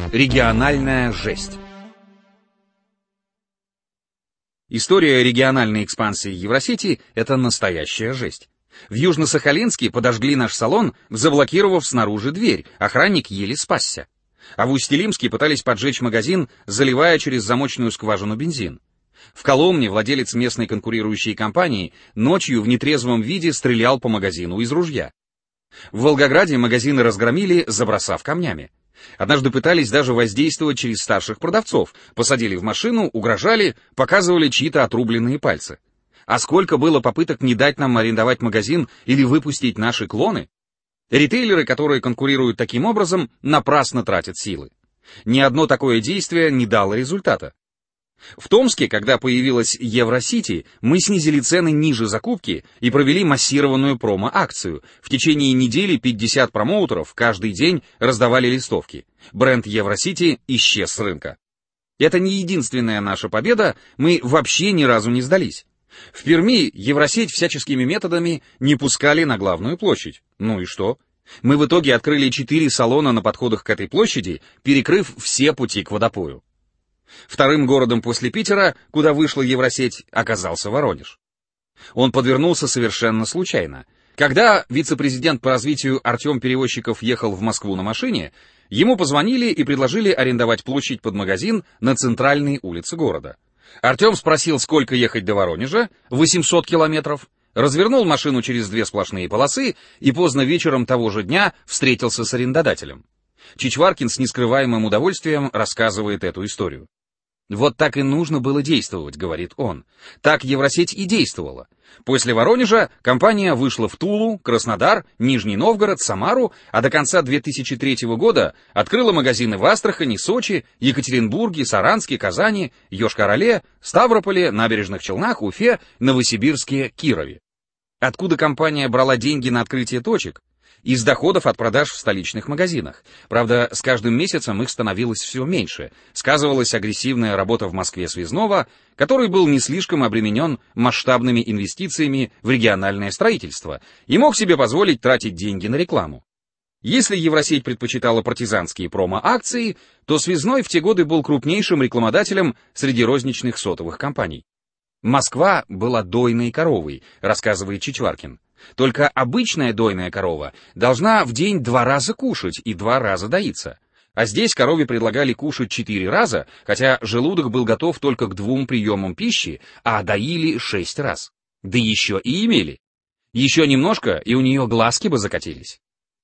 Региональная жесть. История региональной экспансии Евросети — это настоящая жесть. В Южно-Сахалинске подожгли наш салон, заблокировав снаружи дверь, охранник еле спасся. А в Усть-Илимске пытались поджечь магазин, заливая через замочную скважину бензин. В Коломне владелец местной конкурирующей компании ночью в нетрезвом виде стрелял по магазину из ружья. В Волгограде магазины разгромили, забросав камнями. Однажды пытались даже воздействовать через старших продавцов, посадили в машину, угрожали, показывали чьи-то отрубленные пальцы. А сколько было попыток не дать нам арендовать магазин или выпустить наши клоны? Ритейлеры, которые конкурируют таким образом, напрасно тратят силы. Ни одно такое действие не дало результата. В Томске, когда появилась Евросити, мы снизили цены ниже закупки и провели массированную промо-акцию. В течение недели 50 промоутеров каждый день раздавали листовки. Бренд Евросити исчез с рынка. Это не единственная наша победа, мы вообще ни разу не сдались. В Перми Евросеть всяческими методами не пускали на главную площадь. Ну и что? Мы в итоге открыли 4 салона на подходах к этой площади, перекрыв все пути к водопою. Вторым городом после Питера, куда вышла Евросеть, оказался Воронеж. Он подвернулся совершенно случайно. Когда вице-президент по развитию Артем Перевозчиков ехал в Москву на машине, ему позвонили и предложили арендовать площадь под магазин на центральной улице города. Артем спросил, сколько ехать до Воронежа, 800 километров, развернул машину через 2 сплошные полосы и поздно вечером того же дня встретился с арендодателем. Чичваркин с нескрываемым удовольствием рассказывает эту историю. «Вот так и нужно было действовать», — говорит он. Так Евросеть и действовала. После Воронежа компания вышла в Тулу, Краснодар, Нижний Новгород, Самару, а до конца 2003 года открыла магазины в Астрахани, Сочи, Екатеринбурге, Саранске, Казани, Йошкар-Оле, Ставрополе, Набережных Челнах, Уфе, Новосибирске, Кирове. Откуда компания брала деньги на открытие точек? Из доходов от продаж в столичных магазинах. Правда, с каждым месяцем их становилось все меньше. Сказывалась агрессивная работа в Москве связного, который был не слишком обременен масштабными инвестициями в региональное строительство и мог себе позволить тратить деньги на рекламу. Если Евросеть предпочитала партизанские промо-акции, то связной в те годы был крупнейшим рекламодателем среди розничных сотовых компаний. «Москва была дойной коровой», рассказывает Чичваркин. Только обычная дойная корова должна в день 2 раза кушать и 2 раза доиться. А здесь корове предлагали кушать 4 раза, хотя желудок был готов только к 2 приемам пищи, а доили 6 раз. Да еще и имели. Еще немножко, и у нее глазки бы закатились.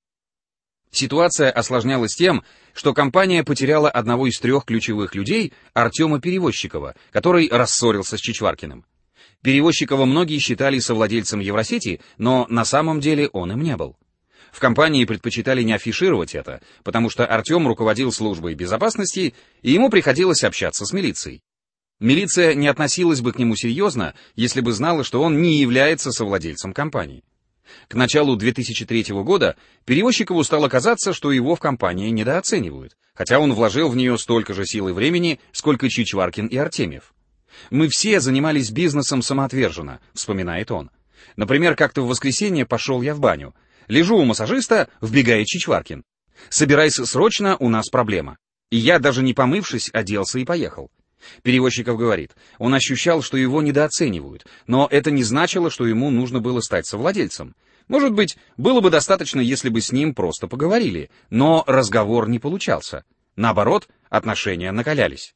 Ситуация осложнялась тем, что компания потеряла одного из 3 ключевых людей, Артема Перевозчикова, который рассорился с Чичваркиным. Перевозчикова многие считали совладельцем Евросети, но на самом деле он им не был. В компании предпочитали не афишировать это, потому что Артем руководил службой безопасности, и ему приходилось общаться с милицией. Милиция не относилась бы к нему серьезно, если бы знала, что он не является совладельцем компании. К началу 2003 года Перевозчикову стало казаться, что его в компании недооценивают, хотя он вложил в нее столько же сил и времени, сколько Чичваркин и Артемьев. «Мы все занимались бизнесом самоотверженно», — вспоминает он. «Например, как-то в воскресенье пошел я в баню. Лежу у массажиста, вбегает Чичваркин. Собирайся срочно, у нас проблема. И я, даже не помывшись, оделся и поехал». Перевозчиков говорит, он ощущал, что его недооценивают, но это не значило, что ему нужно было стать совладельцем. Может быть, было бы достаточно, если бы с ним просто поговорили, но разговор не получался. Наоборот, отношения накалялись.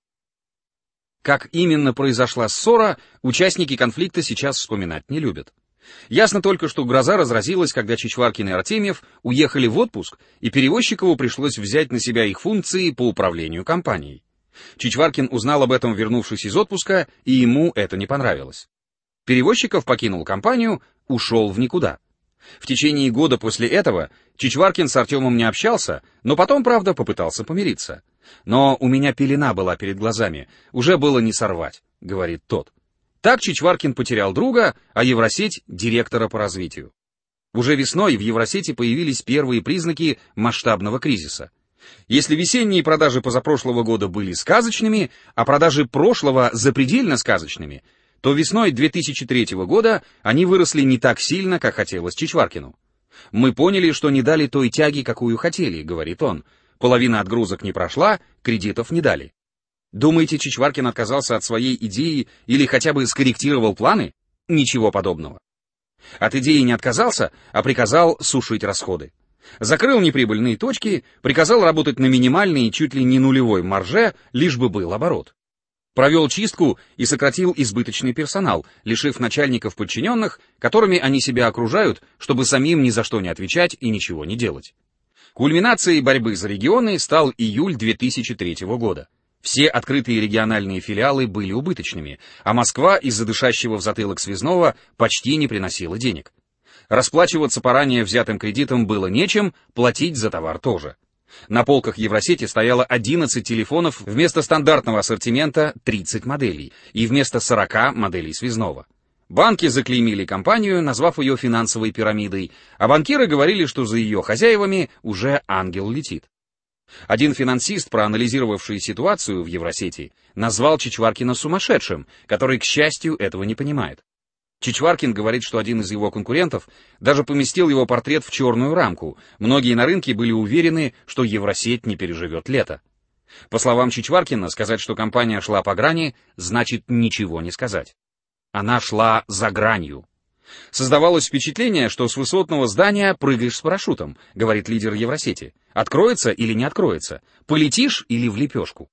Как именно произошла ссора, участники конфликта сейчас вспоминать не любят. Ясно только, что гроза разразилась, когда Чичваркин и Артемьев уехали в отпуск, и Перевозчикову пришлось взять на себя их функции по управлению компанией. Чичваркин узнал об этом, вернувшись из отпуска, и ему это не понравилось. Перевозчиков покинул компанию, ушел в никуда. В течение года после этого Чичваркин с Артемом не общался, но потом, правда, попытался помириться. «Но у меня пелена была перед глазами, уже было не сорвать», — говорит тот. Так Чичваркин потерял друга, а Евросеть — директора по развитию. Уже весной в Евросети появились первые признаки масштабного кризиса. Если весенние продажи позапрошлого года были сказочными, а продажи прошлого запредельно сказочными, то весной 2003 года они выросли не так сильно, как хотелось Чичваркину. «Мы поняли, что не дали той тяги, какую хотели», — говорит он. половина отгрузок не прошла, кредитов не дали. Думаете, Чичваркин отказался от своей идеи или хотя бы скорректировал планы? Ничего подобного. От идеи не отказался, а приказал сушить расходы. Закрыл неприбыльные точки, приказал работать на минимальной и чуть ли не нулевой марже, лишь бы был оборот. Провел чистку и сократил избыточный персонал, лишив начальников подчиненных, которыми они себя окружают, чтобы самим ни за что не отвечать и ничего не делать. Кульминацией борьбы за регионы стал июль 2003 года. Все открытые региональные филиалы были убыточными, а Москва из-за дышащего в затылок связного почти не приносила денег. Расплачиваться по ранее взятым кредитам было нечем, платить за товар тоже. На полках Евросети стояло 11 телефонов вместо стандартного ассортимента 30 моделей и вместо 40 моделей связного. Банки заклеймили компанию, назвав ее финансовой пирамидой, а банкиры говорили, что за ее хозяевами уже ангел летит. Один финансист, проанализировавший ситуацию в Евросети, назвал Чичваркина сумасшедшим, который, к счастью, этого не понимает. Чичваркин говорит, что один из его конкурентов даже поместил его портрет в черную рамку. Многие на рынке были уверены, что Евросеть не переживет лето. По словам Чичваркина, сказать, что компания шла по грани, значит ничего не сказать. Она шла за гранью. Создавалось впечатление, что с высотного здания прыгаешь с парашютом, говорит лидер Евросети. Откроется или не откроется? Полетишь или в лепешку?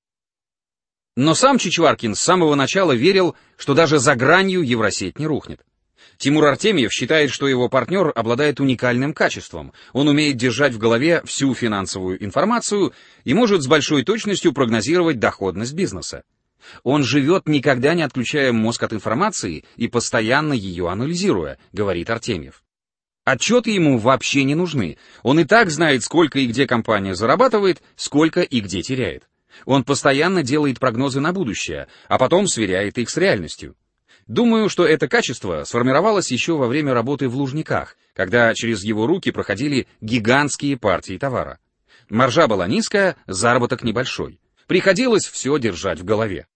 Но сам Чичваркин с самого начала верил, что даже за гранью Евросеть не рухнет. Тимур Артемьев считает, что его партнер обладает уникальным качеством. Он умеет держать в голове всю финансовую информацию и может с большой точностью прогнозировать доходность бизнеса. Он живет, никогда не отключая мозг от информации и постоянно ее анализируя, говорит Артемьев. Отчеты ему вообще не нужны. Он и так знает, сколько и где компания зарабатывает, сколько и где теряет. Он постоянно делает прогнозы на будущее, а потом сверяет их с реальностью. Думаю, что это качество сформировалось еще во время работы в Лужниках, когда через его руки проходили гигантские партии товара. Маржа была низкая, заработок небольшой. Приходилось все держать в голове.